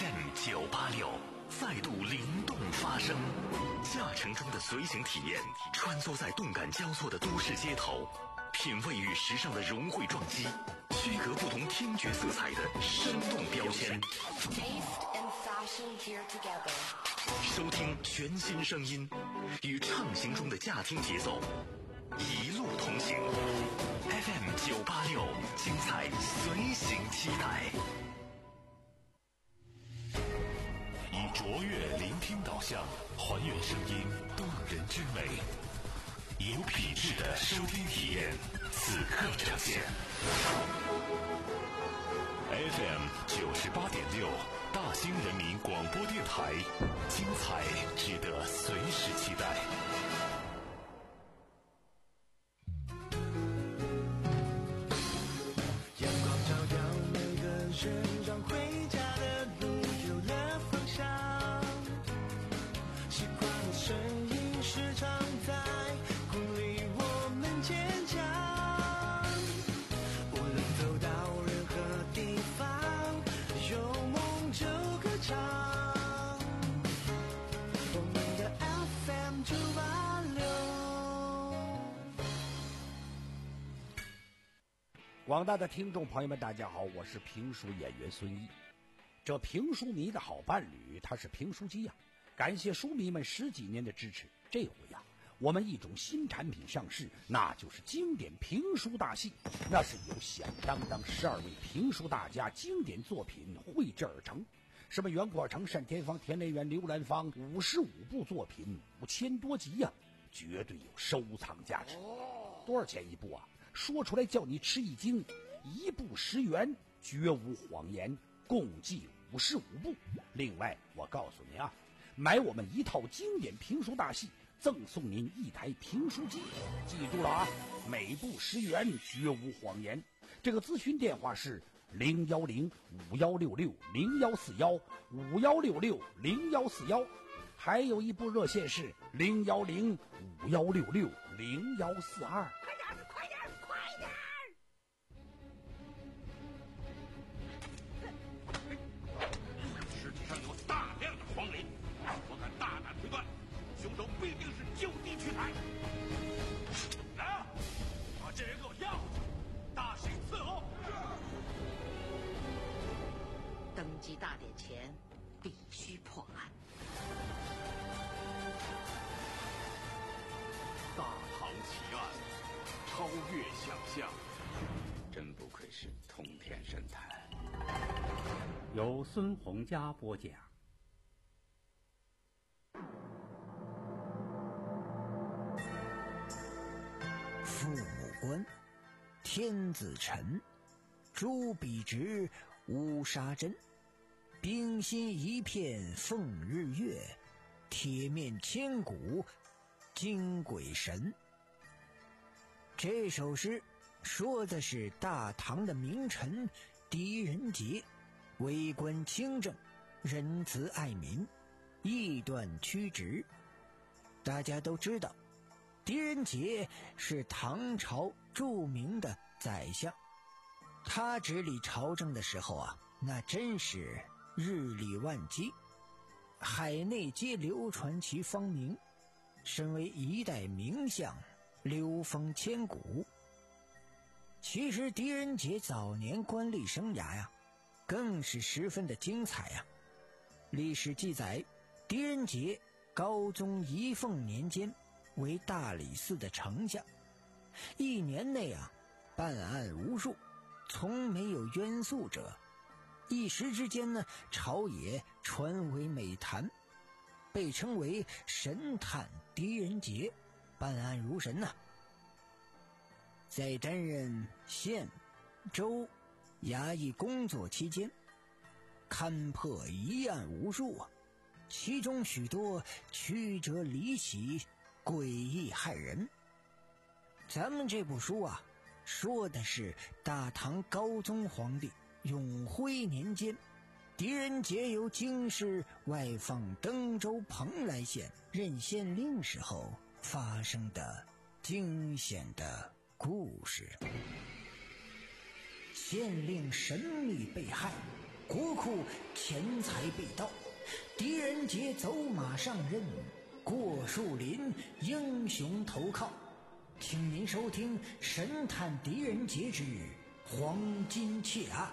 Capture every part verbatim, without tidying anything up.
F M 九八六再度灵动发声，驾乘中的随行体验，穿梭在动感交错的都市街头，品味与时尚的融汇撞击，区隔不同听觉色彩的生动标签。收听全新声音，与畅行中的驾听节奏，一路同行。F M 九八六，精彩随行期待。以卓越聆听导向，还原声音动人之美，有品质的收听体验，此刻呈现。F M 九十八点六，大兴人民广播电台，精彩值得随时期待。 阳光照耀每个人，让回家的路有了方向。习惯的声音时常在鼓励我们坚强。无论走到任何地方，有梦就歌唱。我们的 F M 九八六。 广大的听众朋友们，大家好，我是评书演员孙一。这评书迷的好伴侣，他是评书机呀、啊。感谢书迷们十几年的支持，这回呀、啊，我们一种新产品上市，那就是经典评书大戏。那是由响当当十二位评书大家经典作品绘制而成，什么袁阔成、单田芳、田连元、刘兰芳，五十五部作品，五千多集呀、啊，绝对有收藏价值。多少钱一部啊？说出来叫你吃一惊，一部十元，绝无谎言，共计五十五部。另外，我告诉你啊，买我们一套经典评书大戏，赠送您一台评书机。记住了啊，每部十元，绝无谎言。这个咨询电话是零幺零五幺六六零幺四幺五幺六六零幺四幺，还有一部热线是零幺零五幺六六零幺四二。 快点，快点，快点！ 尸体上有大量的黄磷，我敢大胆推断，凶手必定是就地取材。来，把这人给我要去，大刑伺候。 登基大典前必须破案。 大唐奇案，超越想象，真不愧是通天神探。 由孙洪佳播讲。 父母官，天子臣，朱笔直，乌纱针，冰心一片奉日月，铁面千古惊鬼神。这首诗说的是大唐的名臣狄仁杰，为官清正，仁慈爱民，义断曲直。大家都知道，狄仁杰是唐朝著名的宰相，他治理朝政的时候啊，那真是日理万机，海内皆流传其芳名，身为一代名相，流风千古。其实狄仁杰早年官吏生涯呀，更是十分的精彩呀。历史记载，狄仁杰高宗仪凤年间为大理寺的丞相，一年内啊，办案无数，从没有冤诉者。一时之间呢，朝野传为美谈，被称为神探狄仁杰，办案如神呐、啊。在担任县、州、衙役工作期间，勘破疑案无数啊，其中许多曲折离奇，诡异骇人。咱们这部书啊，说的是大唐高宗皇帝永徽年间，狄仁杰由京师外放登州蓬莱县任县令时候发生的惊险的故事。县令神秘被害， 国库钱财被盗，狄仁杰走马上任，过树林英雄投靠。请您收听《神探狄仁杰之黄金窃案》。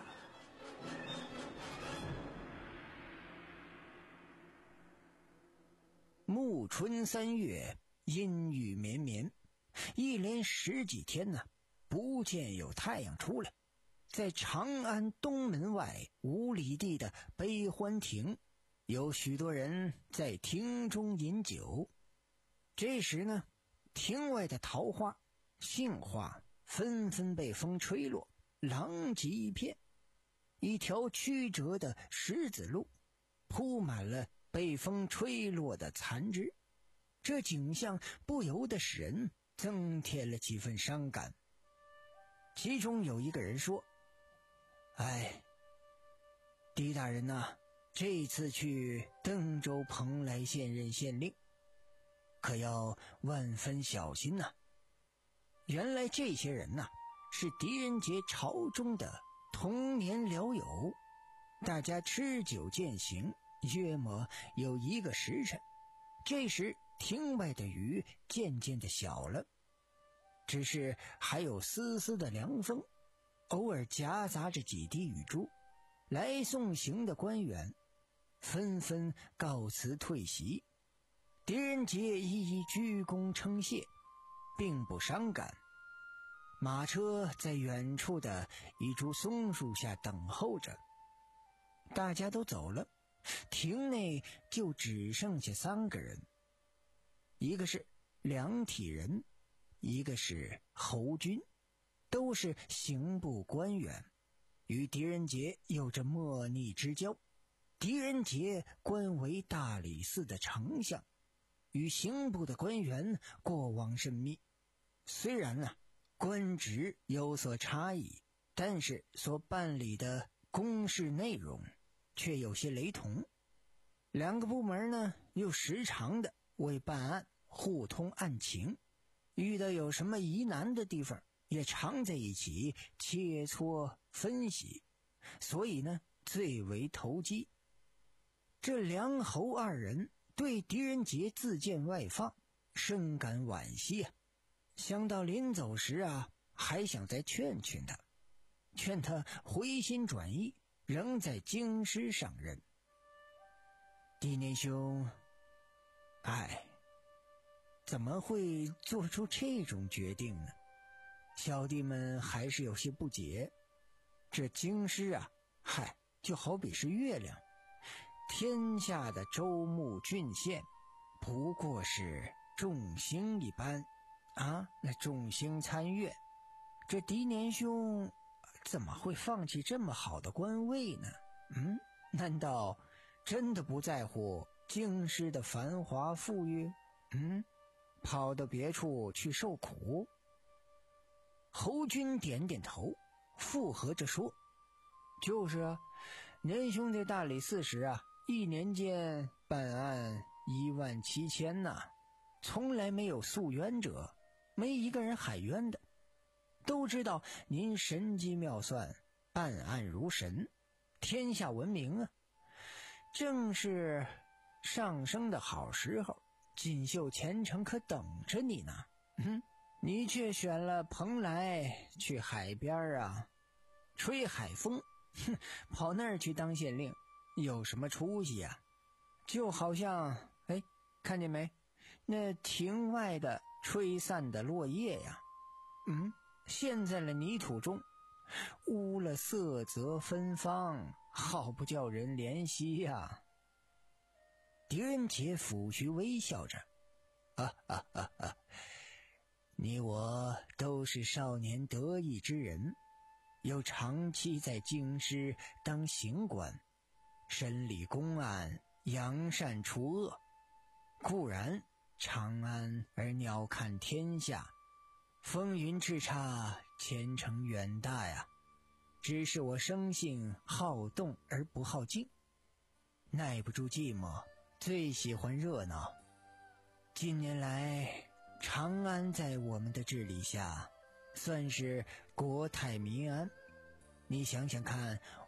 暮春三月，阴雨绵绵，一连十几天呢，不见有太阳出来。在长安东门外五里地的悲欢亭，有许多人在亭中饮酒。这时呢，亭外的桃花、杏花纷纷被风吹落，狼藉一片。一条曲折的石子路铺满了被风吹落的残枝，这景象不由得使人增添了几分伤感。其中有一个人说：哎，狄大人呐、啊，这次去登州蓬莱县任县令，可要万分小心呐、啊。原来这些人呐、啊，是狄仁杰朝中的童年僚友，大家吃酒饯行，约莫有一个时辰。这时亭外的雨渐渐的小了，只是还有丝丝的凉风，偶尔夹杂着几滴雨珠。来送行的官员纷纷告辞退席，狄仁杰一一鞠躬称谢，并不伤感。马车在远处的一株松树下等候着，大家都走了，亭内就只剩下三个人，一个是梁体仁，一个是侯军，都是刑部官员，与狄仁杰有着莫逆之交。狄仁杰官为大理寺的丞相，与刑部的官员过往甚密。虽然呢、啊、官职有所差异，但是所办理的公事内容却有些雷同。两个部门呢又时常的为办案互通案情，遇到有什么疑难的地方也常在一起切磋分析，所以呢最为投机。这梁侯二人对狄仁杰自荐外放深感惋惜啊，想到临走时啊还想再劝劝他，劝他回心转意，仍在京师上任。狄年兄，哎，怎么会做出这种决定呢？小弟们还是有些不解。这京师啊，嗨，就好比是月亮，天下的州牧郡县不过是众星一般啊，那众星参月，这狄年兄怎么会放弃这么好的官位呢？嗯，难道真的不在乎京师的繁华富裕？嗯，跑到别处去受苦？侯军点点头，附和着说：就是啊，年兄在大理寺时啊，一年间办案一万七千呐，从来没有诉冤者，没一个人喊冤的。都知道您神机妙算，办案如神，天下闻名啊。正是上升的好时候，锦绣前程可等着你呢。嗯，你却选了蓬莱去海边啊，吹海风，哼，跑那儿去当县令，有什么出息啊？就好像，哎，看见没？那亭外的吹散的落叶呀，嗯，陷在了泥土中，污了色泽芬芳，好不叫人怜惜呀。狄仁杰抚须微笑着，啊啊啊啊！你我都是少年得意之人，又长期在京师当刑官，审理公案，扬善除恶。固然长安而鸟瞰天下，风云叱咤，前程远大呀。只是我生性好动而不好静，耐不住寂寞，最喜欢热闹。近年来长安在我们的治理下算是国泰民安，你想想看，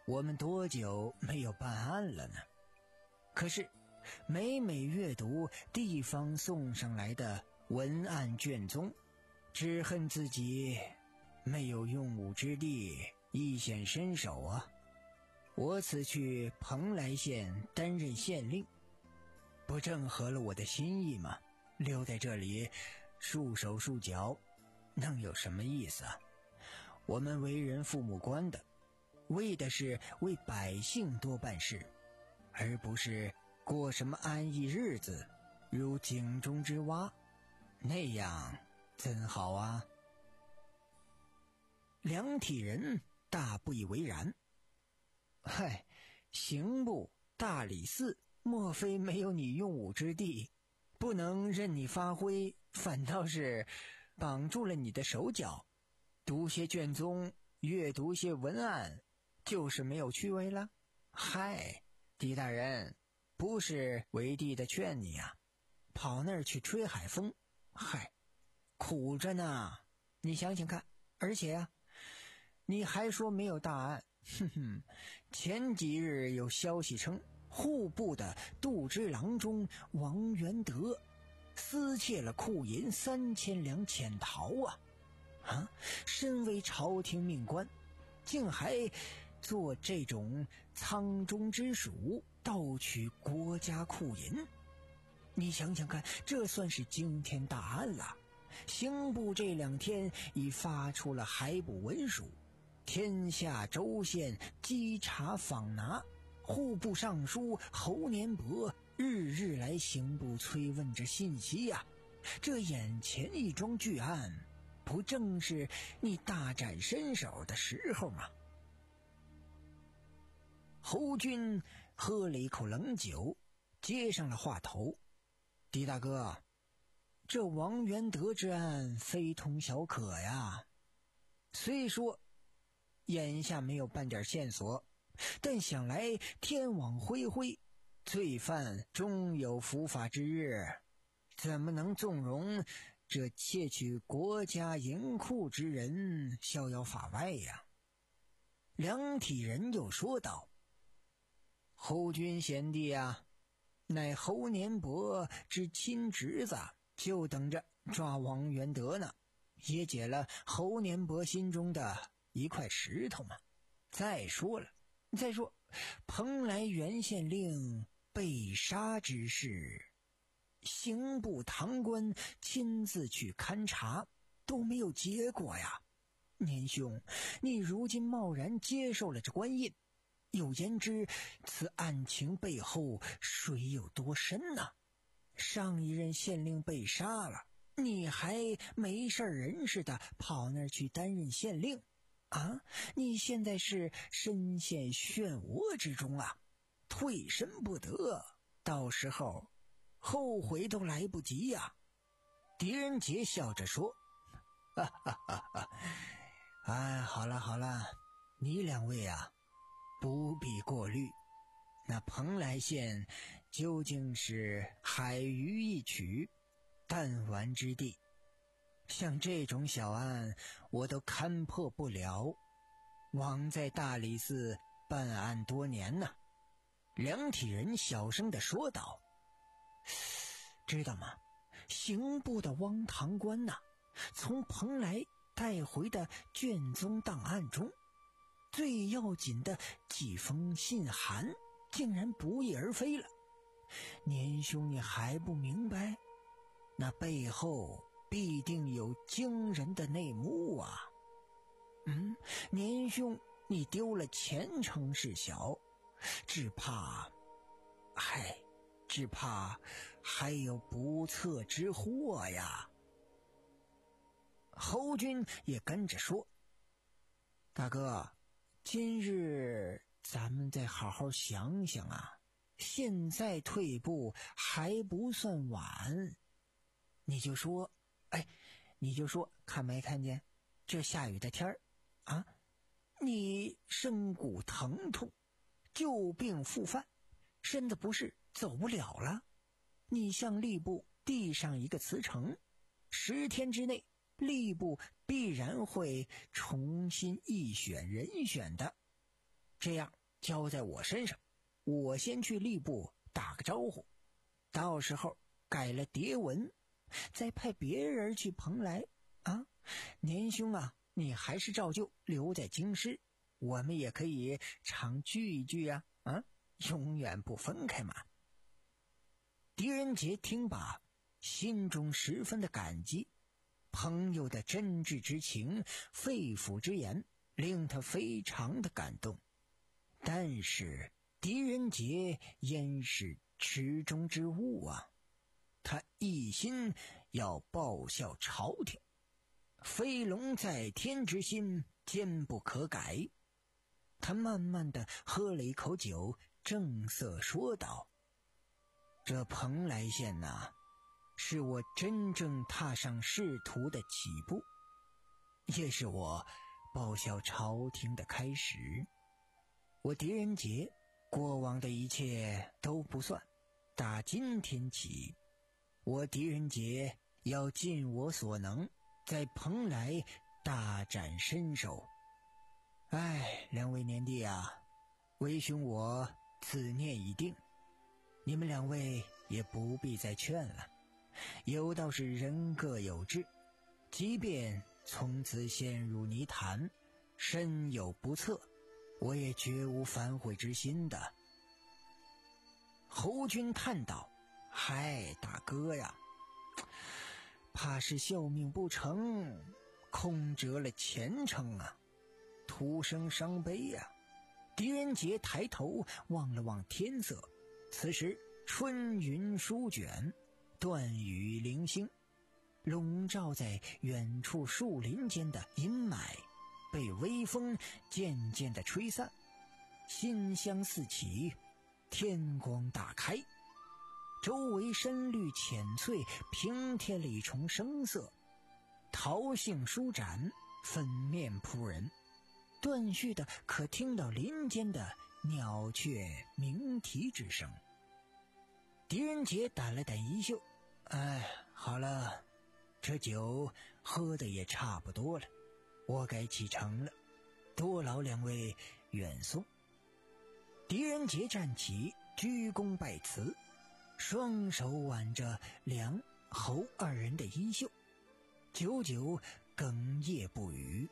我们多久没有办案了呢？可是每每阅读地方送上来的文案卷宗，只恨自己没有用武之地一显身手啊！我此去蓬莱县担任县令，不正合了我的心意吗？留在这里束手束脚，能有什么意思啊？我们为人父母官的，为的是为百姓多办事，而不是过什么安逸日子，如井中之蛙，那样怎好啊？梁体仁大不以为然。嗨，刑部、大理寺，莫非没有你用武之地，不能任你发挥，反倒是绑住了你的手脚？读些卷宗，阅读些文案，就是没有趣味了？嗨，狄大人，不是为帝的劝你啊，跑那儿去吹海风，嗨，苦着呢。你想想看，而且啊，你还说没有大案，哼哼，前几日有消息称，户部的度支郎中王元德私窃了库银三千两潜逃啊！啊，身为朝廷命官，竟还做这种仓中之鼠，盗取国家库银。你想想看，这算是惊天大案了。刑部这两天已发出了海捕文书，天下州县稽查访拿，户部尚书侯年伯日日来刑部催问着信息呀、啊。这眼前一桩巨案，不正是你大展身手的时候吗？侯军喝了一口冷酒，接上了话头：狄大哥，这王元德之案非同小可呀。虽说眼下没有半点线索，但想来天网恢恢，罪犯终有伏法之日，怎么能纵容这窃取国家银库之人逍遥法外呀？梁体仁又说道：侯君贤弟啊，乃侯年伯之亲侄子，就等着抓王元德呢，也解了侯年伯心中的一块石头嘛。再说了，再说蓬莱原县令被杀之事，刑部堂官亲自去勘察，都没有结果呀。年兄，你如今贸然接受了这官印，有言之，此案情背后水有多深呢、啊？上一任县令被杀了，你还没事人似的跑那儿去担任县令啊？你现在是深陷漩涡之中啊，退身不得，到时候后悔都来不及呀、啊！狄仁杰笑着说：哈哈哈哈，哎，好了好了，你两位啊，不必过虑。那蓬莱县究竟是海鱼一曲，弹丸之地，像这种小案我都勘破不了。枉在大理寺办案多年呢。梁体仁小声地说道：知道吗？刑部的汪堂官呐、啊，从蓬莱带回的卷宗档案中，最要紧的几封信函竟然不翼而飞了。年兄你还不明白？那背后必定有惊人的内幕啊！嗯，年兄你丢了前程是小，只怕，唉，只怕还有不测之祸呀。侯军也跟着说：大哥，今日咱们再好好想想啊，现在退步还不算晚。你就说，哎，你就说，看没看见这下雨的天儿啊？你身骨疼痛，旧病复犯，身子不适，走不了了。你向吏部递上一个辞呈，十天之内，吏部必然会重新议选人选的。 这样交在我身上，我先去吏部打个招呼，到时候改了牒文，再派别人去蓬莱啊。年兄啊，你还是照旧留在京师，我们也可以常聚一聚啊，啊，永远不分开嘛。狄仁杰听罢，心中十分的感激，朋友的真挚之情、肺腑之言，令他非常的感动。但是狄仁杰焉是池中之物啊，他一心要报效朝廷，飞龙在天之心坚不可改。他慢慢的喝了一口酒，正色说道：这蓬莱县呐、啊，是我真正踏上仕途的起步，也是我报效朝廷的开始。我狄仁杰过往的一切都不算，打今天起，我狄仁杰要尽我所能，在蓬莱大展身手。哎，两位年弟啊，为兄我此念已定，你们两位也不必再劝了。有道是人各有志，即便从此陷入泥潭，身有不测，我也绝无反悔之心的。侯军叹道：嗨，大哥呀，怕是效命不成，空折了前程啊，徒生伤悲呀、啊。狄仁杰抬头望了望天色，此时春云舒卷，断雨零星，笼罩在远处树林间的阴霾被微风渐渐地吹散，馨香四起，天光大开，周围深绿浅翠，平添了一重生色，桃杏舒展，粉面扑人，断续的可听到林间的鸟雀鸣啼之声。狄仁杰掸了掸衣袖，哎，好了，这酒喝的也差不多了，我该启程了，多劳两位远送。狄仁杰站起，鞠躬拜辞，双手挽着梁侯二人的衣袖，久久哽咽不语。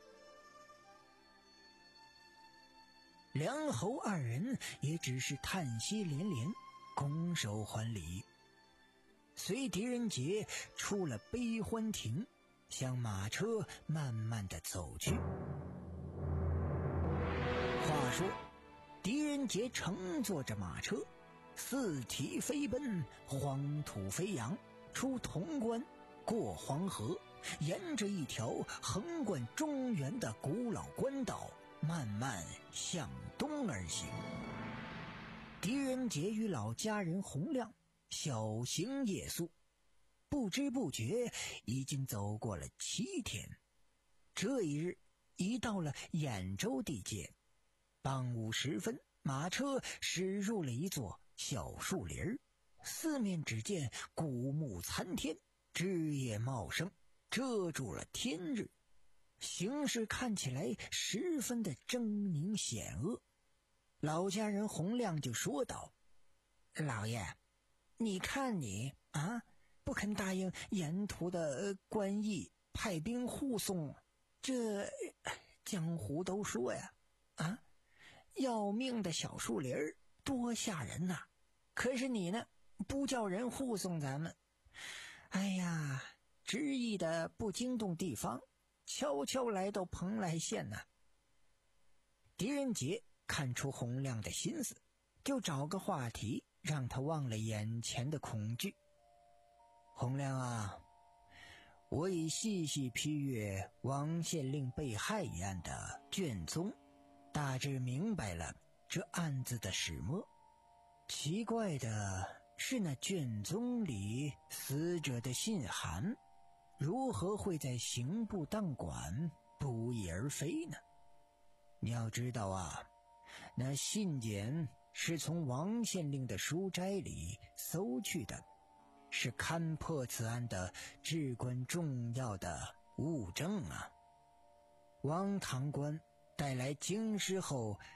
梁侯二人也只是叹息连连，拱手还礼，随狄仁杰出了悲欢亭，向马车慢慢地走去。话说狄仁杰乘坐着马车，四蹄飞奔，黄土飞扬，出潼关，过黄河，沿着一条横贯中原的古老官道慢慢向东而行。狄仁杰与老家人洪亮小行夜宿，不知不觉已经走过了七天。这一日已到了兖州地界，傍午时分，马车驶入了一座小树林，四面只见古木参天，枝叶茂盛，遮住了天日，形势看起来十分的狰狞险恶。老家人洪亮就说道：老爷，你看你啊，不肯答应沿途的官役派兵护送，这江湖都说呀，啊，要命的小树林多吓人呐、啊！可是你呢，不叫人护送咱们，哎呀，执意的不惊动地方，悄悄来到蓬莱县呐、啊。狄仁杰看出洪亮的心思，就找个话题让他忘了眼前的恐惧。洪亮啊，我已细细批阅王县令被害一案的卷宗，大致明白了这案子的始末。奇怪的是，那卷宗里死者的信函如何会在刑部档馆不翼而飞呢？你要知道啊，那信件是从王县令的书斋里搜去的，是勘破此案的至关重要的物证啊。王堂官带来京师后，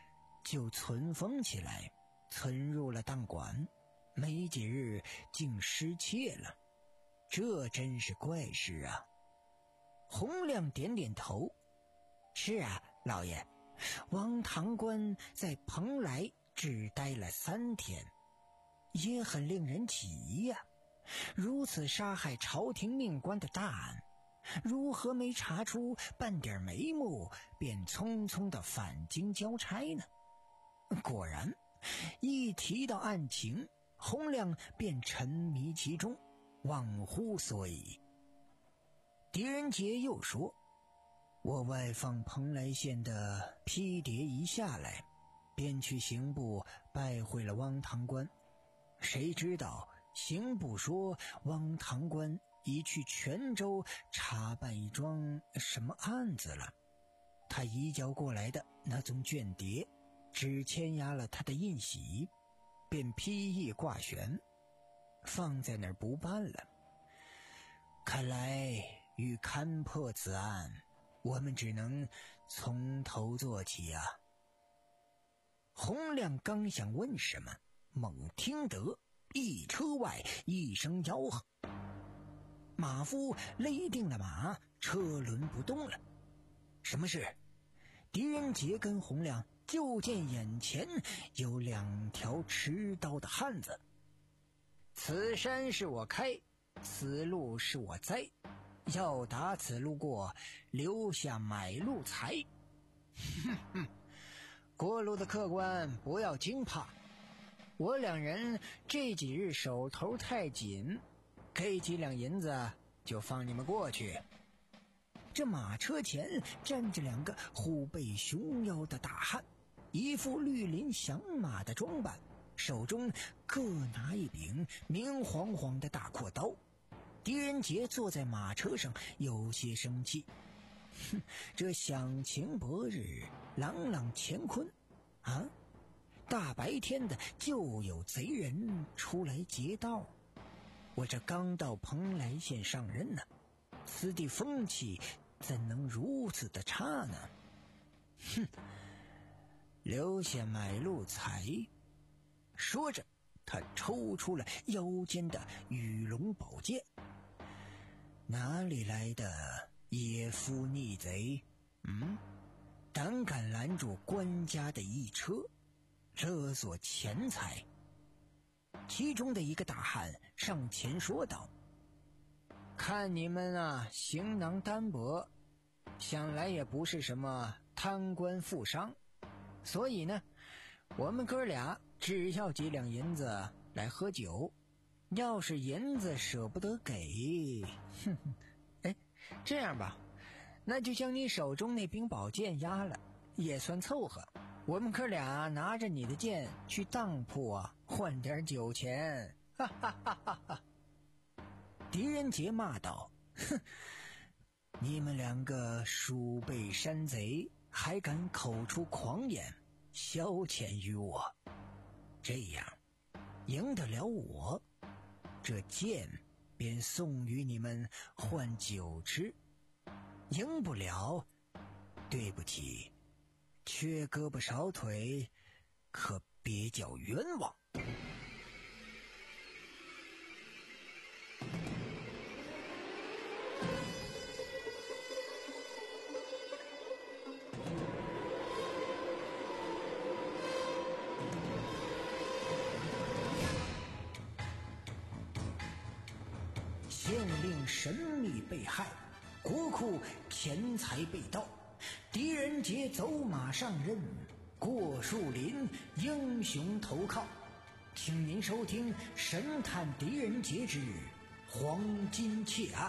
就存封起来，存入了档馆，没几日竟失窃了，这真是怪事啊。洪亮点点头，是啊，老爷，王堂官在蓬莱只待了三天，也很令人起疑呀、啊。如此杀害朝廷命官的大案，如何没查出半点眉目，便匆匆的返京交差呢？果然，一提到案情，洪亮便沉迷其中，忘乎所以。狄仁杰又说，我外放蓬莱县的批牒一下来，便去刑部拜会了汪堂官，谁知道刑部说汪堂官已去泉州查办一桩什么案子了，他移交过来的那宗卷牒只签押了他的印玺，便批议挂悬，放在那儿不办了。看来欲勘破此案，我们只能从头做起啊。洪亮刚想问什么，猛听得一车外一声吆喝，马夫勒定了马，车轮不动了。什么事？狄仁杰跟洪亮就见眼前有两条持刀的汉子。此山是我开，此路是我栽，要打此路过，留下买路财。哼哼，过路的客官不要惊怕，我两人这几日手头太紧，给几两银子就放你们过去。这马车前站着两个虎背熊腰的大汉，一副绿林响马的装扮，手中各拿一柄明晃晃的大阔刀。狄仁杰坐在马车上有些生气，哼，这响晴博日，朗朗乾坤啊，大白天的就有贼人出来劫道。我这刚到蓬莱县上任呢，此地风气怎能如此的差呢？哼，留下买路财。说着，他抽出了腰间的羽龙宝剑。哪里来的野夫逆贼？嗯，胆敢拦住官家的一车，勒索钱财。其中的一个大汉上前说道，看你们啊行囊单薄，想来也不是什么贪官富商，所以呢，我们哥俩只要几两银子来喝酒，要是银子舍不得给，哼哼，哎，这样吧，那就将你手中那柄宝剑押了，也算凑合。我们哥俩拿着你的剑去当铺啊，换点酒钱。哈哈哈哈哈！狄仁杰骂道：“哼，你们两个鼠辈山贼，还敢口出狂言，消遣于我。这样，赢得了我，这剑便送与你们换酒吃；赢不了，对不起。”缺胳膊少腿，可别叫冤枉。县令神秘被害，国库钱财被盗。狄仁杰走马上任，过树林，英雄投靠。请您收听《神探狄仁杰之黄金窃案》。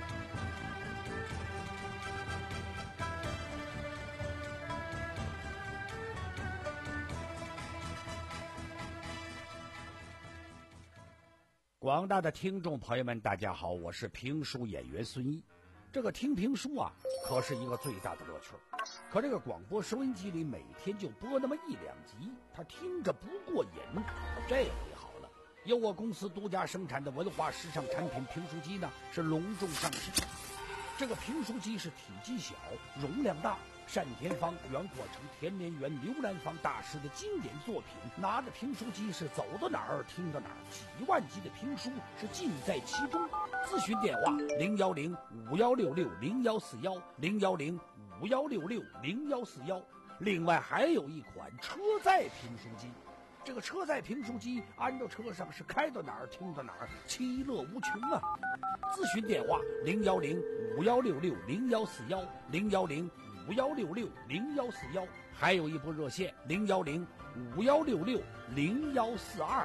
广大的听众朋友们，大家好，我是评书演员孙一。这个听评书啊，可是一个最大的乐趣。可这个广播收音机里每天就播那么一两集，他听着不过瘾。这回好了，由我公司独家生产的文化时尚产品评书机呢，是隆重上市。这个评书机是体积小，容量大， 单田芳、袁阔成、田连元、刘兰芳大师的经典作品，拿着评书机是走到哪儿听到哪儿，几万集的评书是尽在其中。咨询电话零幺零五幺六六零幺四幺零幺零五幺六六零幺四幺。另外还有一款车载评书机，这个车载评书机安到车上是开到哪儿听到哪儿，其乐无穷啊！咨询电话零幺零五幺六六零幺四幺零幺零五幺六六零幺四幺，还有一部热线零幺零五幺六六零幺四二。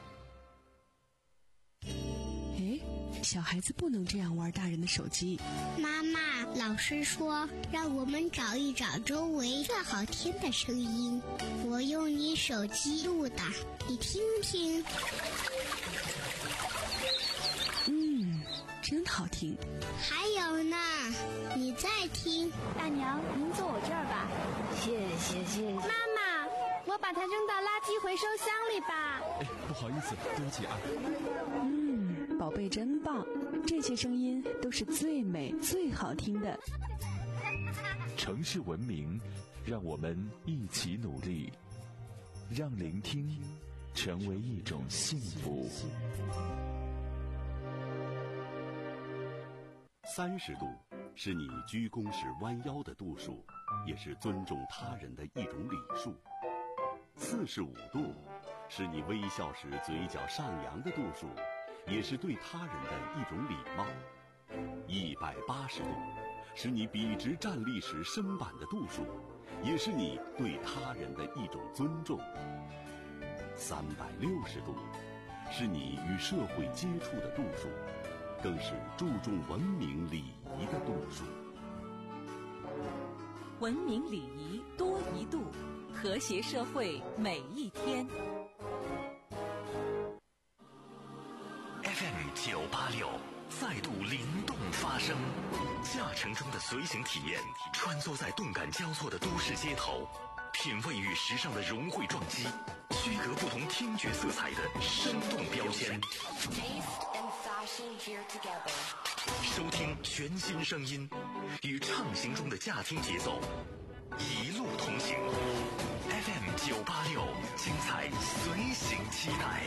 哎，小孩子不能这样玩大人的手机。 妈妈，老师说让我们找一找周围最好听的声音，我用你手机录的，你听听。 嗯，真好听。 还有呢，你再听。 大娘，您坐我这儿吧。 谢谢谢谢。 妈妈，我把它扔到垃圾回收箱里吧。 哎，不好意思，对不起啊。 嗯，宝贝真棒，这些声音都是最美最好听的。 城市文明，让我们一起努力，让聆听成为一种幸福。 三十度是你鞠躬时弯腰的度数，也是尊重他人的一种礼数。四十五度是你微笑时嘴角上扬的度数，也是对他人的一种礼貌。一百八十度是你笔直站立时身板的度数，也是你对他人的一种尊重。三百六十度是你与社会接触的度数，更是注重文明礼仪的度数。 文明礼仪多一度，和谐社会每一天。 F M 九八六再度灵动发声，驾乘中的随行体验，穿梭在动感交错的都市街头，品味与时尚的融汇撞击，区隔不同听觉色彩的生动标签。收听全新声音，与畅行中的驾听节奏，一路同行。F M 九八六，精彩随行期待。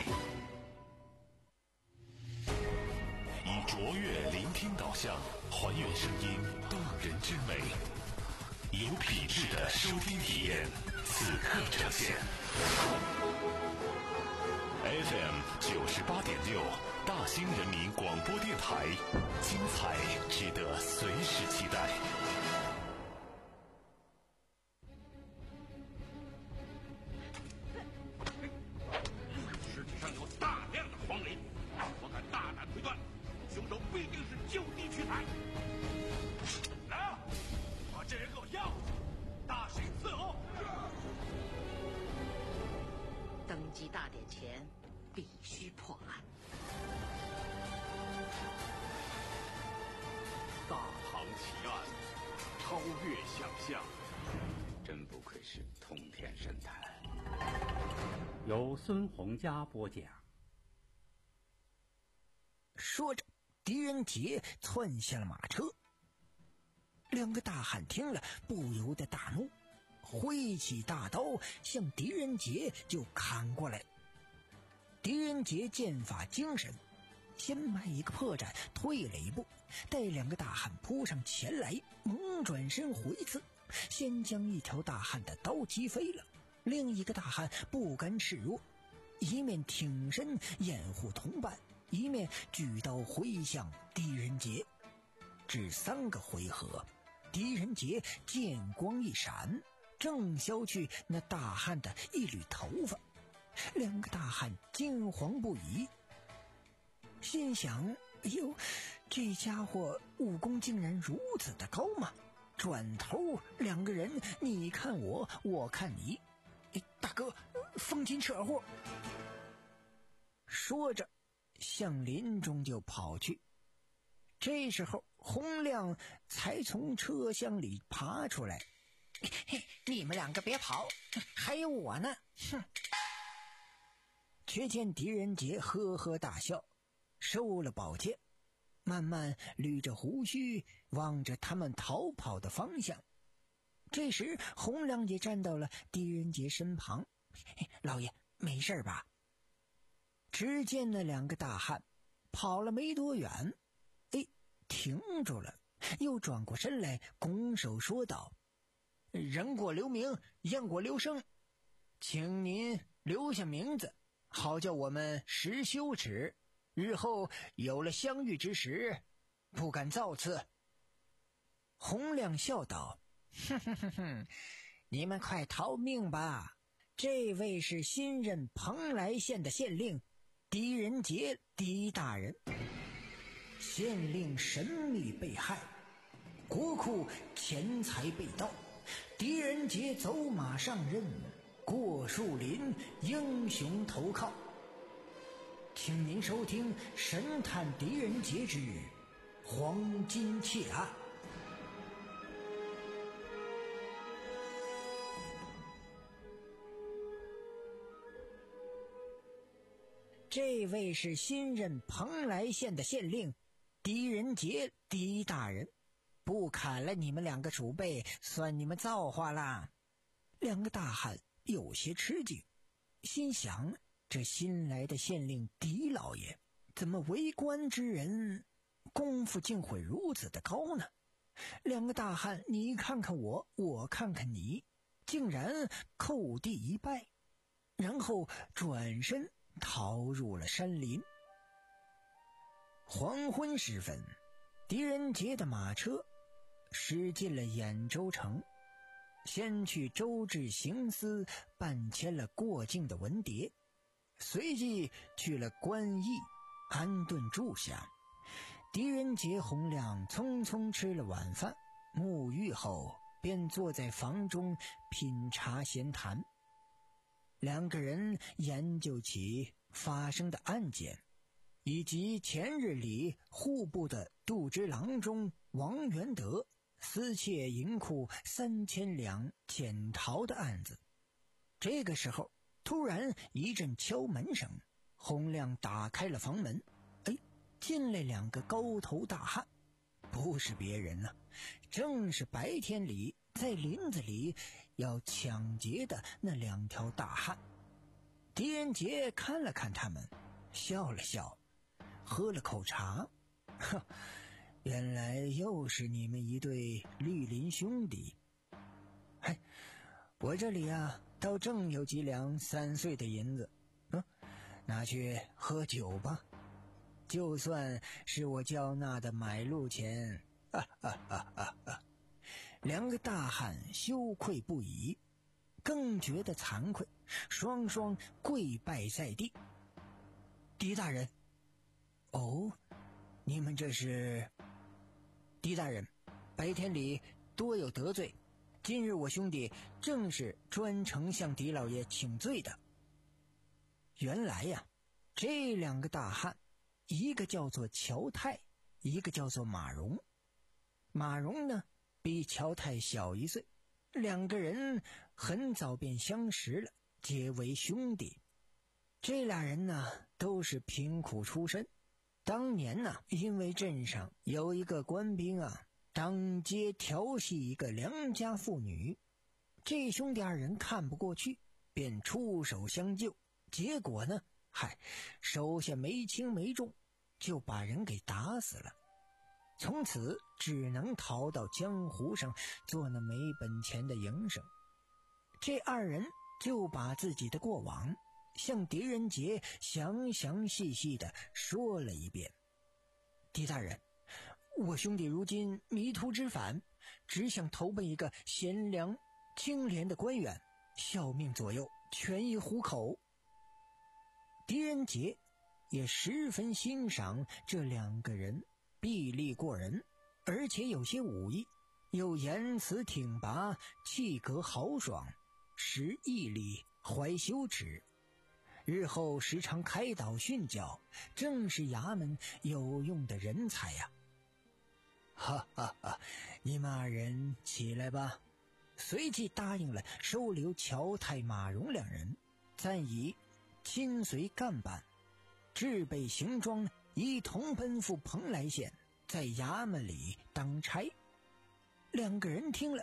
以卓越聆听导向，还原声音动人之美，有品质的收听体验，此刻呈现。F M 九十八点六，大兴人民广播电台，精彩值得随时期待。 尸体上有大量的黄磷，我敢大胆推断，凶手必定是就地取材。来啊，把这人给我要下去，大刑伺候。 登基大典前必须破案。 大唐奇案超越想象， 真不愧是通天神探。 由孙洪佳播讲。 说着，狄仁杰窜下了马车。两个大汉听了，不由得大怒，挥起大刀向狄仁杰就砍过来。狄仁杰剑法精神，先迈一个破绽，退了一步，待两个大汉扑上前来，猛转身回刺，先将一条大汉的刀击飞了。另一个大汉不甘示弱，一面挺身掩护同伴，一面举刀挥向狄仁杰。只三个回合，狄仁杰剑光一闪，正削去那大汉的一缕头发。两个大汉惊惶不已，心想：哎呦，这家伙武功竟然如此的高吗？转头两个人你看我，我看你，大哥，风紧扯祸。说着向林中就跑去。这时候洪亮才从车厢里爬出来。你们两个别跑，还有我呢。哼！却见狄仁杰呵呵大笑，收了宝剑，慢慢捋着胡须，望着他们逃跑的方向。 这时洪亮也站到了狄仁杰身旁。老爷，没事吧？只见那两个大汉跑了没多远，哎，停住了，又转过身来拱手说道：人过留名，雁过留声，请您留下名字，好叫我们识羞耻，日后有了相遇之时，不敢造次。洪亮笑道：哼哼哼哼，你们快逃命吧！这位是新任蓬莱县的县令狄仁杰狄大人。县令神秘被害，国库钱财被盗，狄仁杰走马上任，过树林英雄投靠。请您收听神探狄仁杰之黄金窃案。这位是新任蓬莱县的县令狄仁杰狄大人，不砍了你们两个鼠辈，算你们造化啦。两个大汉有些吃惊，心想这新来的县令狄老爷怎么为官之人功夫竟会如此的高呢？两个大汉你看看我，我看看你，竟然叩地一拜，然后转身逃入了山林。黄昏时分，狄仁杰的马车驶进了兖州城，先去周至行司办签了过境的文牒，随即去了官驿安顿住下。狄仁杰、洪亮匆匆吃了晚饭，沐浴后便坐在房中品茶闲谈。两个人研究起发生的案件，以及前日里户部的杜之郎中王元德私窃银库三千两潜逃的案子。这个时候突然一阵敲门声，洪亮打开了房门，哎，进来两个高头大汉，不是别人啊，正是白天里在林子里要抢劫的那两条大汉。狄仁杰看了看他们，笑了笑，喝了口茶，哼，原来又是你们一对绿林兄弟。嘿，我这里啊倒正有几两三岁的银子，嗯，拿去喝酒吧，就算是我交纳的买路钱。啊啊啊啊啊！两个大汉羞愧不已，更觉得惭愧，双双跪拜在地。狄大人，哦，你们这是？狄大人，白天里多有得罪，今日我兄弟正是专程向狄老爷请罪的。原来呀，这两个大汉，一个叫做乔泰，一个叫做马荣。马荣呢比乔泰小一岁，两个人很早便相识了，结为兄弟。这俩人呢都是贫苦出身，当年呢因为镇上有一个官兵啊当街调戏一个良家妇女，这兄弟二人看不过去，便出手相救，结果呢嗨，手下没轻没重就把人给打死了，从此只能逃到江湖上做那没本钱的营生。这二人就把自己的过往向狄仁杰详详细细地说了一遍。狄大人，我兄弟如今迷途知返，只想投奔一个贤良清廉的官员，效命左右，全以糊口。狄仁杰也十分欣赏这两个人臂力过人，而且有些武艺，又言辞挺拔，气格豪爽，识义理，怀羞耻，日后时常开导训教，正是衙门有用的人才呀、啊！哈哈哈，你们二人起来吧。随即答应了收留乔泰、马荣两人，暂以亲随干办，置备行装，一同奔赴蓬莱县，在衙门里当差。两个人听了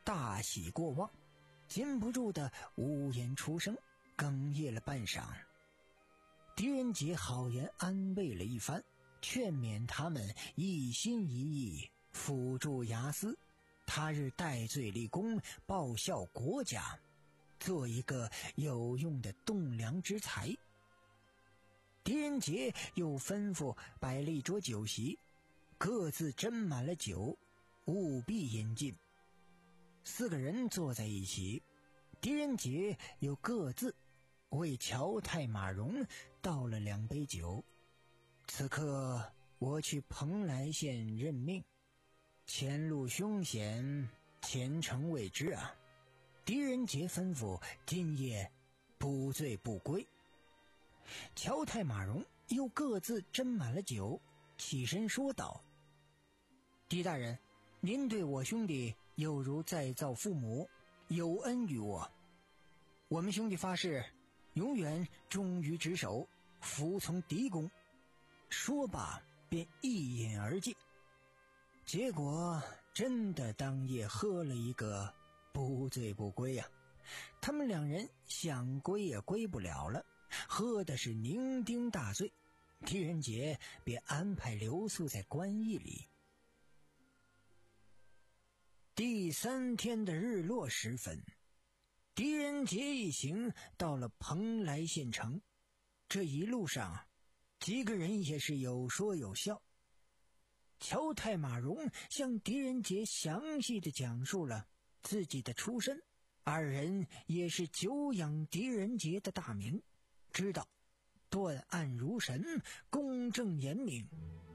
大喜过望，禁不住的呜咽出声，哽咽了半晌。狄仁杰好言安慰了一番，劝勉他们一心一意辅助睚眦，他日戴罪立功，报效国家，做一个有用的栋梁之才。狄仁杰又吩咐摆了一桌酒席，各自斟满了酒，务必饮尽。四个人坐在一起，狄仁杰又各自为乔太马荣倒了两杯酒。此刻我去蓬莱县任命，前路凶险，前程未知啊！狄仁杰吩咐今夜不醉不归。乔太马荣又各自斟满了酒，起身说道：狄大人，您对我兄弟有如再造父母，有恩于我。我们兄弟发誓永远忠于职守，服从狄公。说罢便一饮而尽，结果真的当夜喝了一个不醉不归啊！他们两人想归也归不了了，喝的是酩酊大醉。狄仁杰便安排留宿在官驿里。第三天的日落时分，狄仁杰一行到了蓬莱县城。这一路上几个人也是有说有笑。乔太马荣向狄仁杰详细的讲述了自己的出身，二人也是久仰狄仁杰的大名，知道断案如神，公正严明。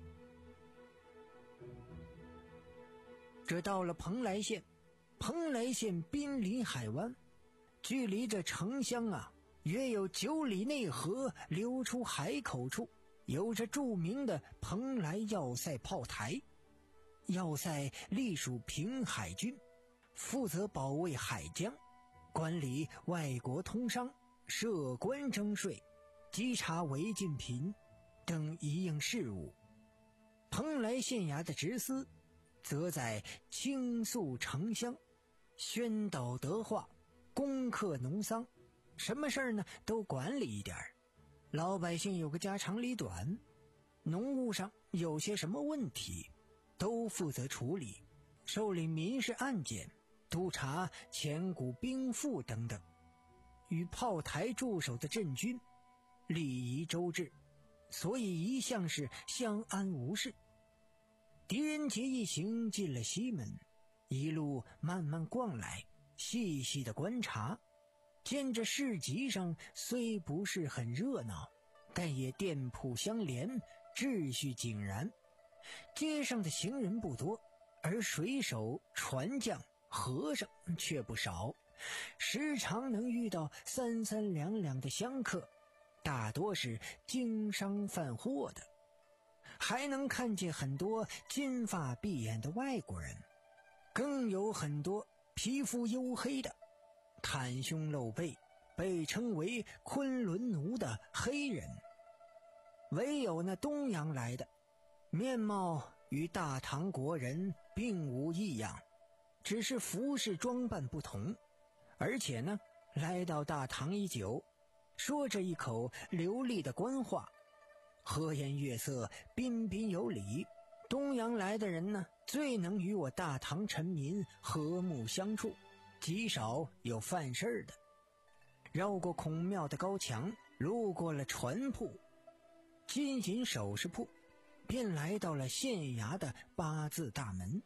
这到了蓬莱县，蓬莱县濒临海湾，距离这城乡啊约有九里内河流出海口处，有着著名的蓬莱要塞炮台。要塞隶属平海军，负责保卫海疆，管理外国通商、设关征税、稽查违禁品等一应事务。蓬莱县衙的职司则在倾诉城乡，宣导德化，攻克农桑，什么事儿呢都管理一点儿。老百姓有个家长里短，农务上有些什么问题都负责处理，受理民事案件，督查前股兵赋等等。与炮台驻守的镇军礼仪周至，所以一向是相安无事。狄仁杰一行进了西门，一路慢慢逛来，细细的观察，见这市集上虽不是很热闹，但也店铺相连，秩序井然。街上的行人不多，而水手、船匠、和尚却不少，时常能遇到三三两两的香客，大多是经商贩货的，还能看见很多金发碧眼的外国人，更有很多皮肤黝黑的，袒胸露背，被称为昆仑奴的黑人。唯有那东洋来的，面貌与大唐国人并无异样，只是服饰装扮不同。而且呢，来到大唐已久，说着一口流利的官话，和颜悦色，彬彬有礼。东洋来的人呢，最能与我大唐臣民和睦相处，极少有犯事的。绕过孔庙的高墙，路过了船铺、金银首饰铺，便来到了县衙的八字大门。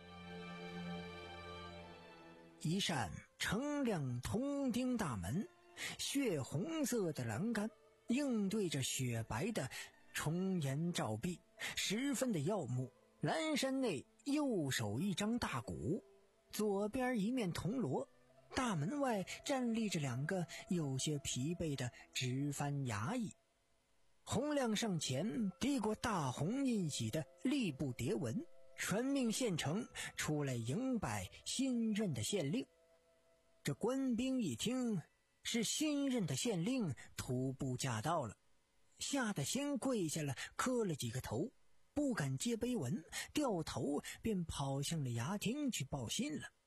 一扇澄亮铜钉大门，血红色的栏杆应对着雪白的重檐照壁，十分的耀目。栏山内右手一张大鼓，左边一面铜锣，大门外站立着两个有些疲惫的值班衙役。洪亮上前递过大红印玺的吏部牒文，传命县城出来迎拜新任的县令。这官兵一听是新任的县令徒步驾到了，吓得先跪下了，磕了几个头，不敢接碑文，掉头便跑向了衙厅去报信了。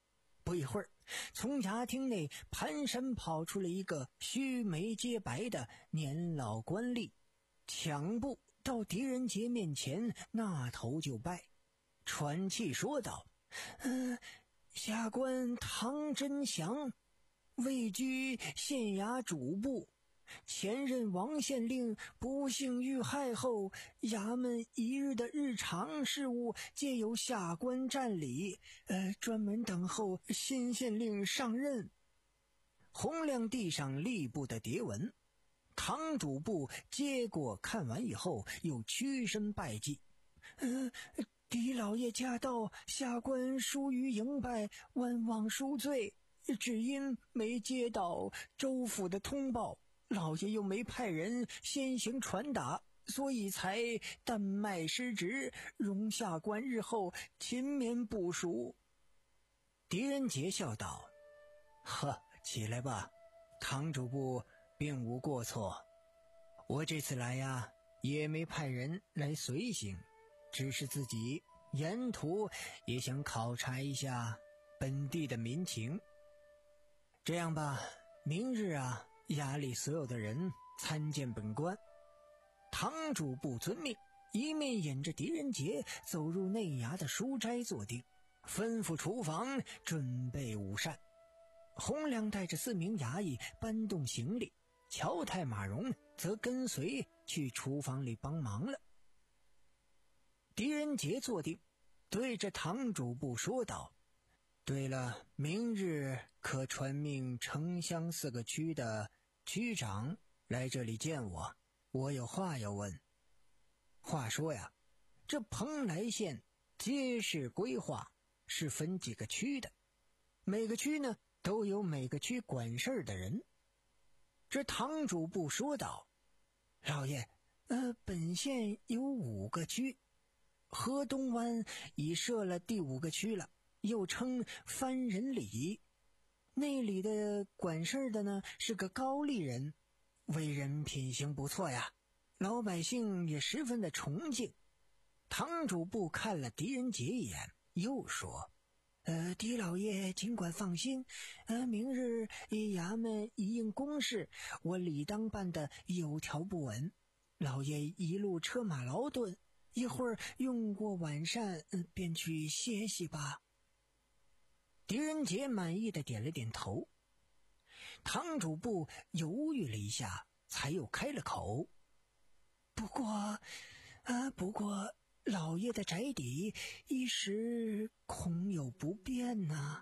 不一会儿，从衙厅内蹒跚跑出了一个须眉皆白的年老官吏，抢步到狄仁杰面前，那头就拜，喘气说道：“嗯、呃，下官唐真祥，位居县衙主簿。前任王县令不幸遇害后，衙门一日的日常事务皆由下官占理，呃，专门等候新县令上任。”洪亮地上吏部的牒文，唐主簿接过看完以后，又屈身拜祭：“呃，狄老爷驾到，下官疏于迎拜，万望恕罪。只因没接到州府的通报，老爷又没派人先行传达，所以才担麦失职，容下官日后勤勉部署。”狄仁杰笑道：“呵，起来吧，唐主簿并无过错。我这次来呀，也没派人来随行，只是自己沿途也想考察一下本地的民情。这样吧，明日啊，衙里所有的人参见本官。”唐主簿遵命，一面引着狄仁杰走入内衙的书斋坐定，吩咐厨房准备午膳。洪亮带着四名衙役搬动行李，乔太马荣则跟随去厨房里帮忙了。狄仁杰坐定，对着唐主簿说道：“对了，明日可传命城乡四个区的区长来这里见我，我有话要问。话说呀，这蓬莱县街市规划是分几个区的，每个区呢都有每个区管事的人。”这唐主簿说道：“老爷，呃，本县有五个区，河东湾已设了第五个区了，又称番人里。那里的管事的呢是个高丽人，为人品行不错呀，老百姓也十分的崇敬。”唐主簿看了狄仁杰一眼，又说：“呃，狄老爷尽管放心，呃，明日衙门一应公事，我理当办得有条不紊。老爷一路车马劳顿，一会儿用过晚膳，呃，便去歇息吧。”狄仁杰满意的点了点头。唐主簿犹豫了一下，才又开了口：“不过，啊，不过老爷的宅邸一时恐有不便呐、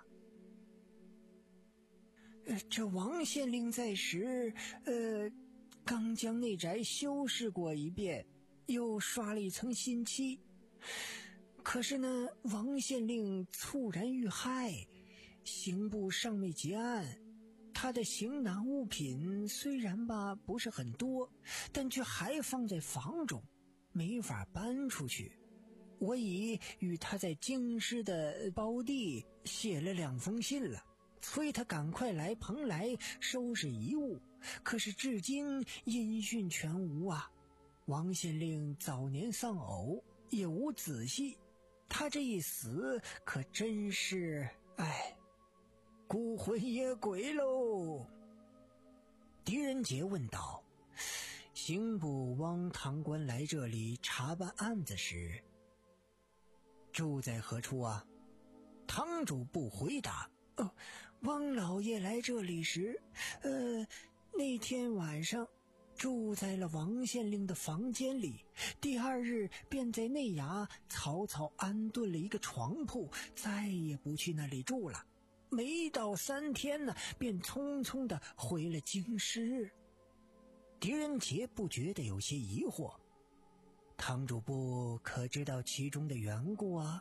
呃。这王县令在时，呃，刚将内宅修饰过一遍，又刷了一层新漆。可是呢，王县令猝然遇害，刑部尚未结案，他的行囊物品虽然吧不是很多，但却还放在房中，没法搬出去。我已与他在京师的胞弟写了两封信了，催他赶快来蓬莱收拾遗物，可是至今音讯全无啊。王县令早年丧偶，也无子系，他这一死可真是，哎，孤魂野鬼喽。狄仁杰问道：“刑部汪堂官来这里查办案子时，住在何处啊？”堂主簿回答：“哦，汪老爷来这里时，呃，那天晚上住在了王县令的房间里，第二日便在内衙草草安顿了一个床铺，再也不去那里住了。没到三天呢，便匆匆地回了京师。”狄仁杰不觉得有些疑惑：“堂主簿可知道其中的缘故啊？”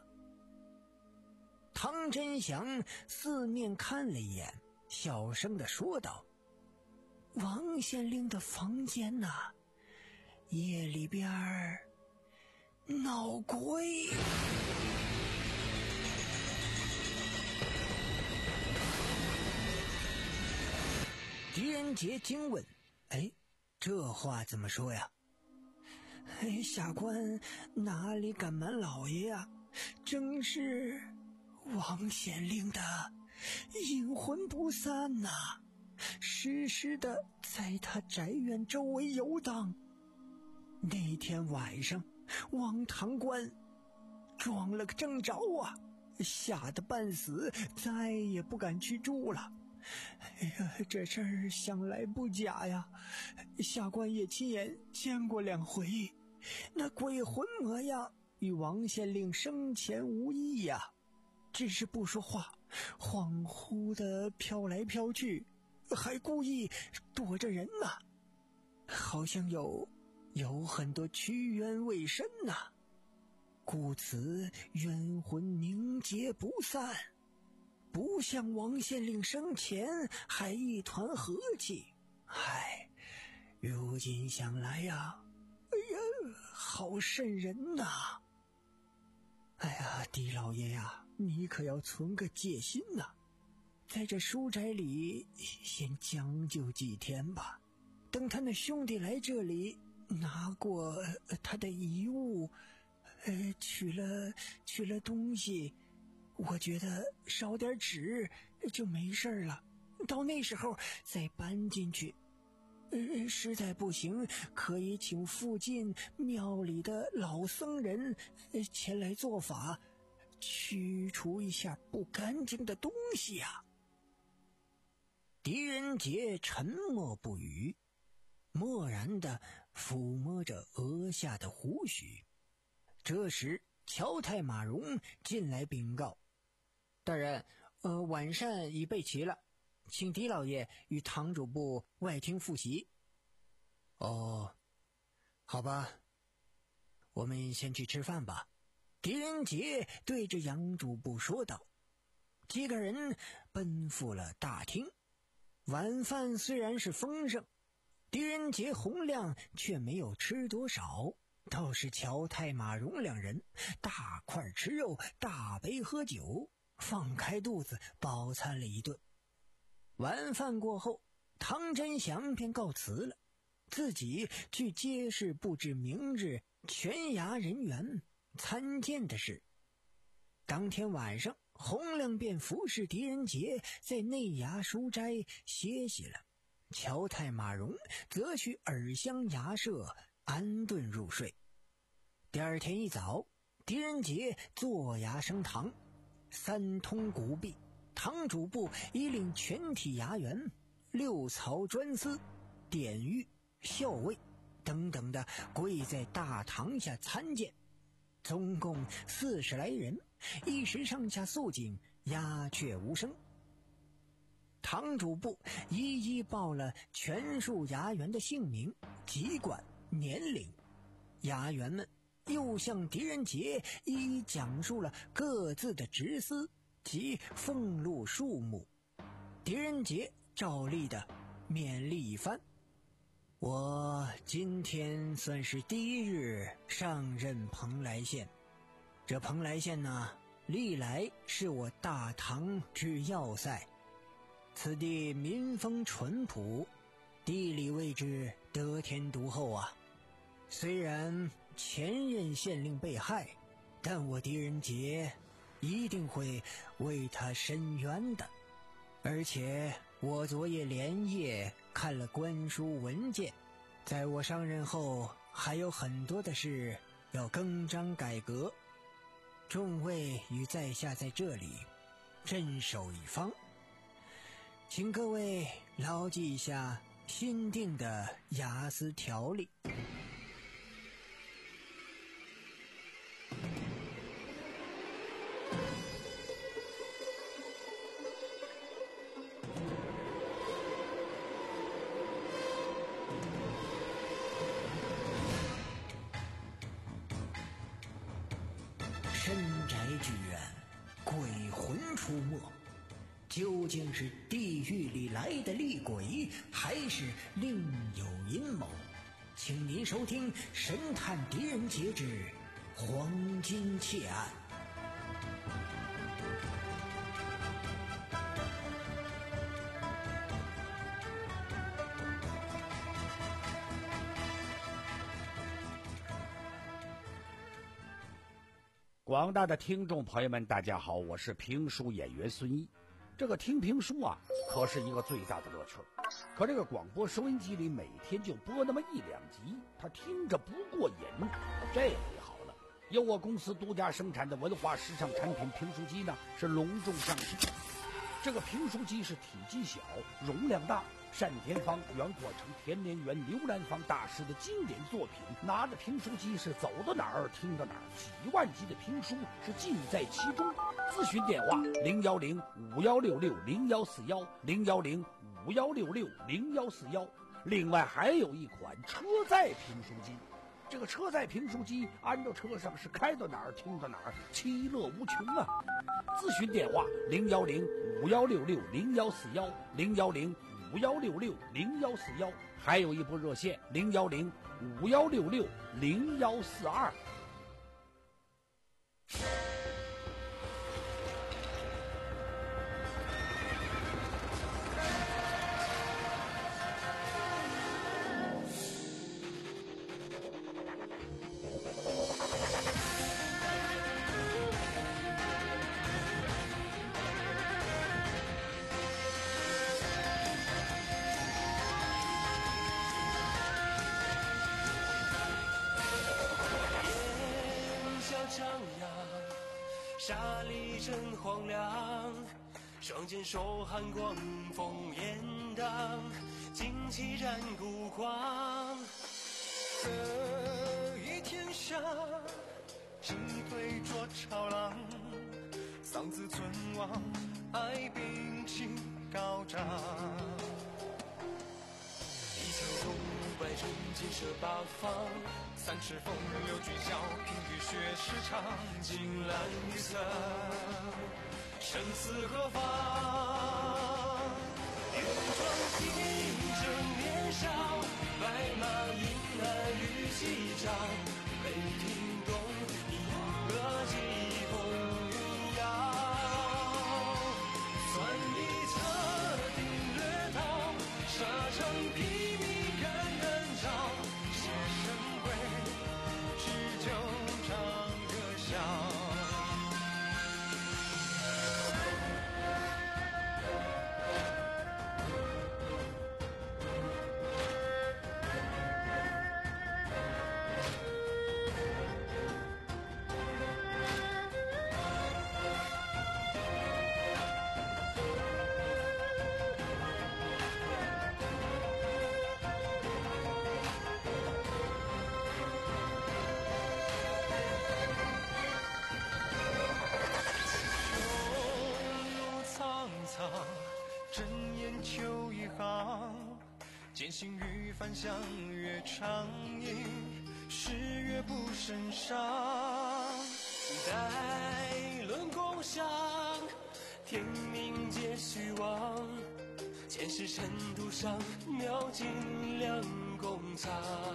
唐真祥四面看了一眼，小声地说道：“王县令的房间呐、啊，夜里边儿闹鬼。”狄仁杰惊问：“哎，这话怎么说呀？”“哎，下官哪里敢瞒老爷呀、啊？正是王县令的阴魂不散呐、啊，时时的在他宅院周围游荡。那天晚上，王堂官撞了个正着啊，吓得半死，再也不敢去住了。哎呀，这事儿想来不假呀，下官也亲眼见过两回，那鬼魂模样与王县令生前无异呀，只是不说话，恍惚的飘来飘去，还故意躲着人呢、啊，好像有有很多屈冤未伸呐、啊，故此冤魂凝结不散，不像王县令生前还一团和气。唉，如今想来呀，哎呀，好瘆人呐、啊！哎呀，狄老爷呀，你可要存个戒心呐、啊，在这书斋里先将就几天吧，等他那兄弟来这里拿过他的遗物，呃，取了取了东西，我觉得烧点纸就没事了，到那时候再搬进去。呃，实在不行，可以请附近庙里的老僧人前来做法，驱除一下不干净的东西啊。狄仁杰沉默不语，默然地抚摸着额下的胡须。这时乔太马荣进来禀告：大人，呃，晚膳已备齐了，请狄老爷与堂主部外厅复习。哦，好吧，我们先去吃饭吧。狄仁杰对着杨主部说道。几个人奔赴了大厅。晚饭虽然是丰盛，狄仁杰、洪亮却没有吃多少，倒是乔太马荣两人大块吃肉，大杯喝酒，放开肚子饱餐了一顿。晚饭过后，唐真祥便告辞了，自己去街市布置明日全衙人员参见的事。当天晚上，洪亮便服侍狄仁杰在内衙书斋歇息了，乔太马荣则去耳乡衙舍安顿入睡。第二天一早，狄仁杰坐衙升堂，三通古壁，堂主部已领全体衙员、六曹专司、典狱、校尉等等的跪在大堂下参见，总共四十来人，一时上下肃静，鸦雀无声。堂主部一一报了全数衙员的姓名、籍贯、年龄，衙员们又向狄仁杰一一讲述了各自的职司及俸禄数目。狄仁杰照例的勉励一番：我今天算是第一日上任蓬莱县，这蓬莱县呢，历来是我大唐之要塞，此地民风淳朴，地理位置得天独厚啊。虽然前任县令被害，但我狄仁杰一定会为他伸冤的。而且我昨夜连夜看了官书文件，在我上任后还有很多的事要更张改革，众位与在下在这里镇守一方，请各位牢记一下新定的衙司条例。深宅剧院，鬼魂出没，究竟是地狱里来的厉鬼，还是另有阴谋？请您收听《神探狄仁杰之黄金窃案》。 广大的听众朋友们，大家好，我是评书演员孙一。 这个听评书啊，可是一个最大的乐趣。可这个广播收音机里每天就播那么一两集，他听着不过瘾。这回好了，由我公司独家生产的文化时尚产品评书机呢，是隆重上市。这个评书机是体积小，容量大，单田芳、袁阔成、田连元、刘兰芳大师的经典作品。拿着评书机是走到哪儿听到哪儿，几万集的评书是尽在其中。咨询电话零幺零五幺六六零幺四幺零幺零五幺六六零幺四幺。另外还有一款车载评书机，这个车载评书机安到车上是开到哪儿听到哪儿，其乐无穷啊！咨询电话零幺零五幺六六零幺四幺零幺零五幺六六零幺四幺，还有一部热线零幺零五幺六六零幺四二。 沙砾正荒凉，双剑手寒光烽烟荡，旌旗战孤狂。 这一天下，击退捉潮浪，丧子存亡，爱兵器高涨。 一枪中五百针，箭射八方。三尺风流巨啸，凭雨血时长，金兰玉色，生死何妨？勇壮新正年少，白马银鞍与西仗，雷霆动，银河疾风云摇。算一策定略逃，沙场披靡人人照。写生归，只就唱歌笑。 针眼秋一行，渐行于返乡月长吟，十月不胜伤。 待论共赏，天命皆虚妄。前世尘土上，描尽两公藏。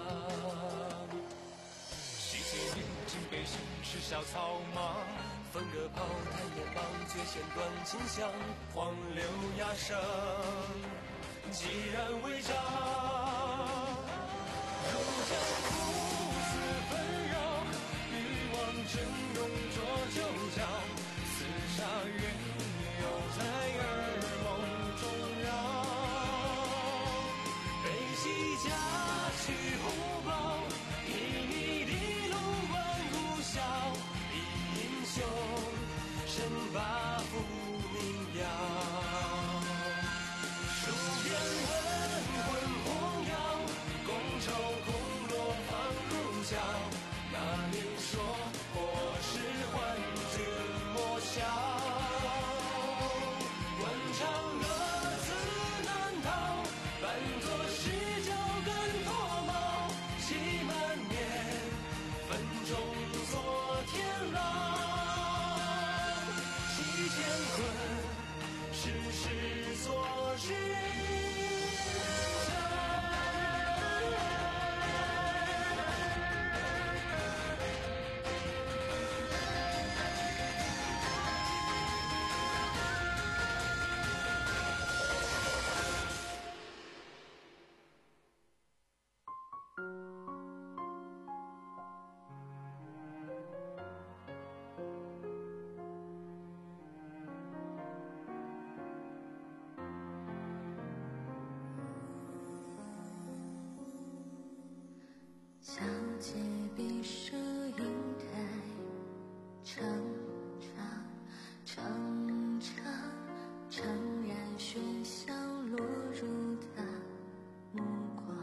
西街里尽北行，石小草莽。 分个炮，弹眼棒，绝弦断琴响，黄柳哑声，既然违章。 如将枯死纷扰，欲望争龙浊酒浇，厮杀缘又在耳梦中绕。 悲喜嫁去虎豹，一米地路万古笑。英雄身把父名扬，数遍文魂红摇，觥筹空落放入鞘。那年说或是幻觉莫笑，官场乐字难逃，扮作是脚跟脱帽，气满面，分中作天狼。乾坤，世事所知。 比摄影台，长长长长长然喧嚣落入他目光，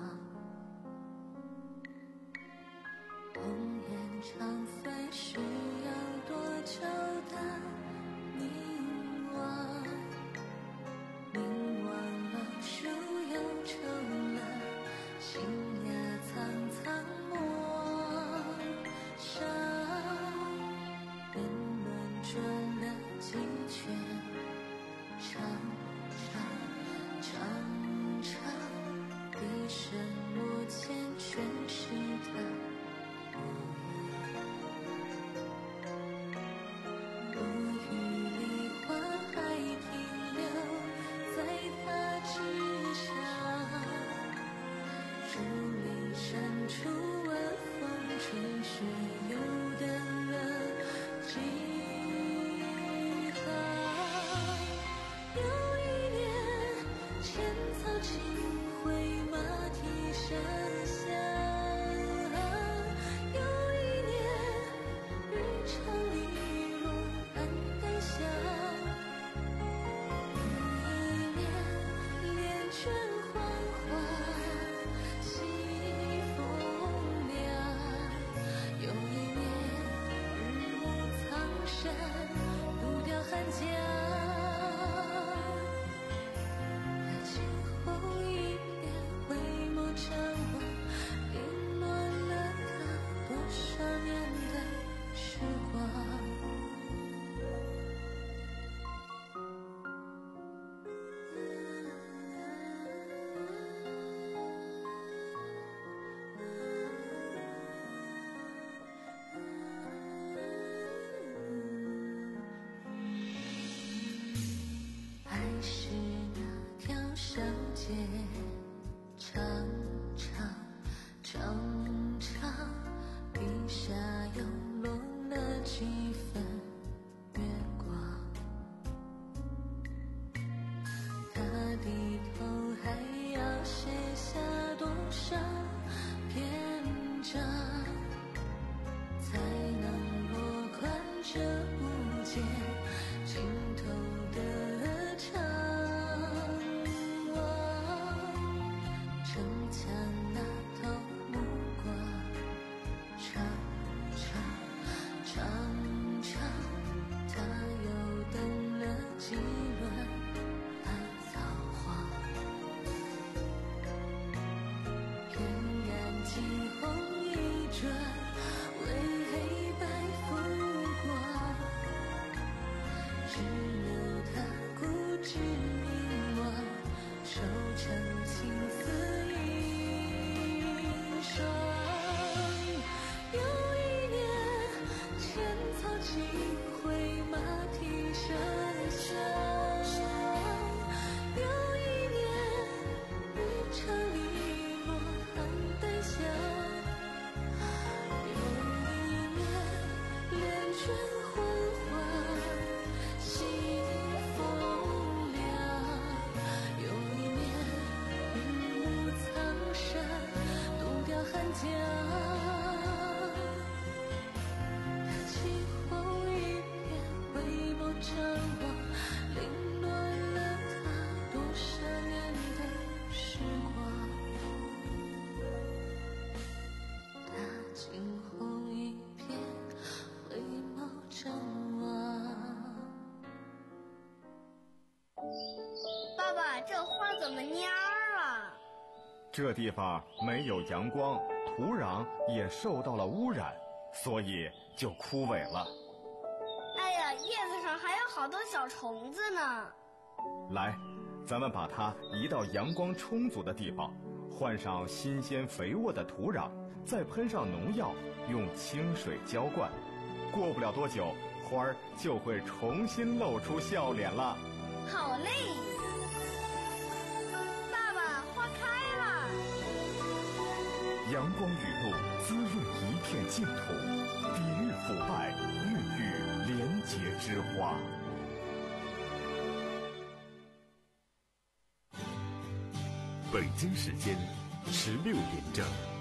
红颜长飞需要多久的凝望，凝望了树又抽了，新芽苍苍陌上，年轮转了几圈，长长长长，一生落笺全是他无语梨花还停留在他指上，竹林深处晚风吹雪又淡了几行，有一年浅草轻回马蹄声响，有一年日长里落暗淡香，有一年帘卷黄花西风凉，有一年日暮苍山独钓寒江，他惊鸿一瞥回眸张望，凌乱了他多少年的时光。爱是那条小街，长长长长，笔下又落了几分月光，他低头还要写下多少篇章，才能落款这无间尽头的长望，城墙那头目光，长长长长，他又等了几轮暗草黄，翩然惊鸿一转，为黑白浮光，只留他固执凝望，收成青丝一双。有一年浅草轻回马蹄声响，有一年日长里落暗淡香，有一年帘卷黄花西风凉，有一年日暮苍山独钓寒江，他惊鸿一瞥回眸张望，凌乱了他多少年的时光，他惊鸿一瞥回眸张望。 爸爸，这花怎么蔫儿了？ 这地方没有阳光，土壤也受到了污染，所以就枯萎了。 哎呀，叶子上还有好多小虫子呢。 来，咱们把它移到阳光充足的地方，换上新鲜肥沃的土壤，再喷上农药，用清水浇灌。过不了多久，花儿就会重新露出笑脸了。 好嘞！爸爸，花开了。 阳光雨露滋润一片净土，抵御腐败，孕育廉洁之花。 北京时间十六点整。